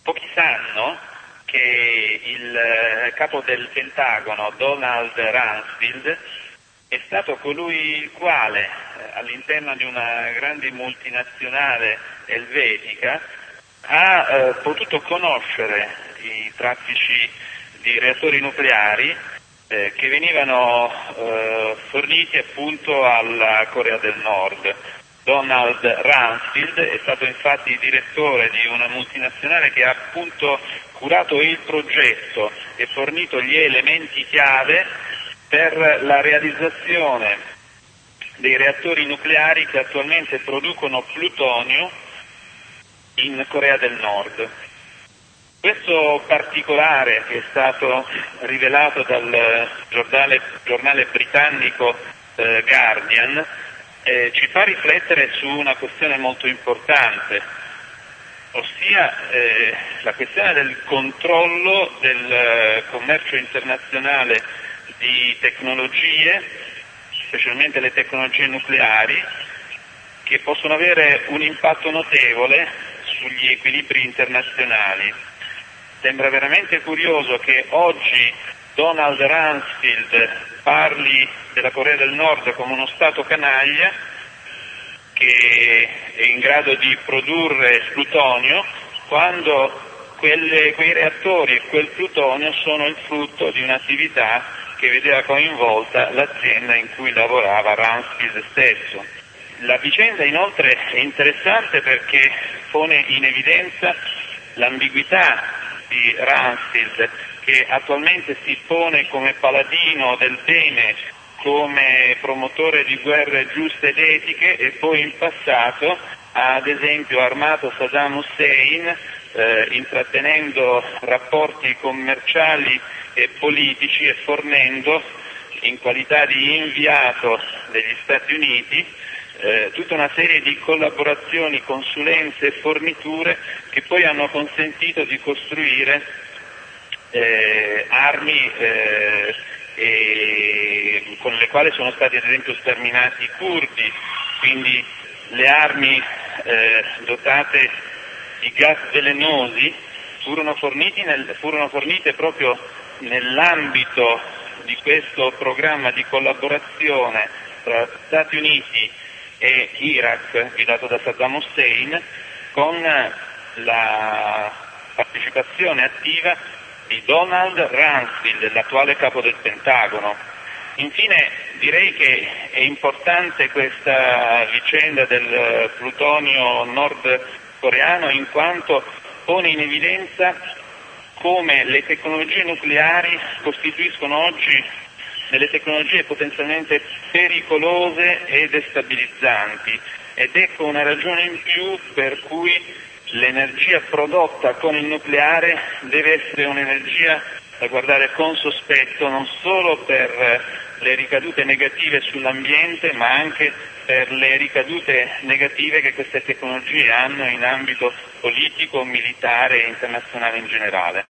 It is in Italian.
Pochi sanno che il capo del Pentagono, Donald Rumsfeld, è stato colui il quale, all'interno di una grande multinazionale elvetica, ha potuto conoscere i traffici di reattori nucleari che venivano forniti appunto alla Corea del Nord. Donald Rumsfeld è stato infatti direttore di una multinazionale che ha appunto curato il progetto e fornito gli elementi chiave per la realizzazione dei reattori nucleari che attualmente producono plutonio in Corea del Nord. Questo particolare, che è stato rivelato dal giornale britannico Guardian, ci fa riflettere su una questione molto importante, ossia la questione del controllo del commercio internazionale di tecnologie, specialmente le tecnologie nucleari, che possono avere un impatto notevole sugli equilibri internazionali. Sembra veramente curioso che oggi Donald Rumsfeld parli della Corea del Nord come uno Stato canaglia che è in grado di produrre plutonio, quando quei reattori e quel plutonio sono il frutto di un'attività che vedeva coinvolta l'azienda in cui lavorava Rumsfeld stesso. La vicenda inoltre è interessante perché pone in evidenza l'ambiguità di Rumsfeld, che attualmente si pone come paladino del bene, come promotore di guerre giuste ed etiche, e poi in passato ha ad esempio armato Saddam Hussein intrattenendo rapporti commerciali e politici e fornendo, in qualità di inviato degli Stati Uniti, tutta una serie di collaborazioni, consulenze e forniture che poi hanno consentito di costruire armi con le quali sono stati ad esempio sterminati i curdi, quindi le armi dotate di gas velenosi furono fornite proprio nell'ambito di questo programma di collaborazione tra Stati Uniti e Iraq guidato da Saddam Hussein, con la partecipazione attiva di Donald Rumsfeld, l'attuale capo del Pentagono. Infine direi che è importante questa vicenda del plutonio nordcoreano in quanto pone in evidenza come le tecnologie nucleari costituiscono oggi delle tecnologie potenzialmente pericolose e destabilizzanti, ed ecco una ragione in più per cui l'energia prodotta con il nucleare deve essere un'energia da guardare con sospetto, non solo per le ricadute negative sull'ambiente, ma anche per le ricadute negative che queste tecnologie hanno in ambito politico, militare e internazionale in generale.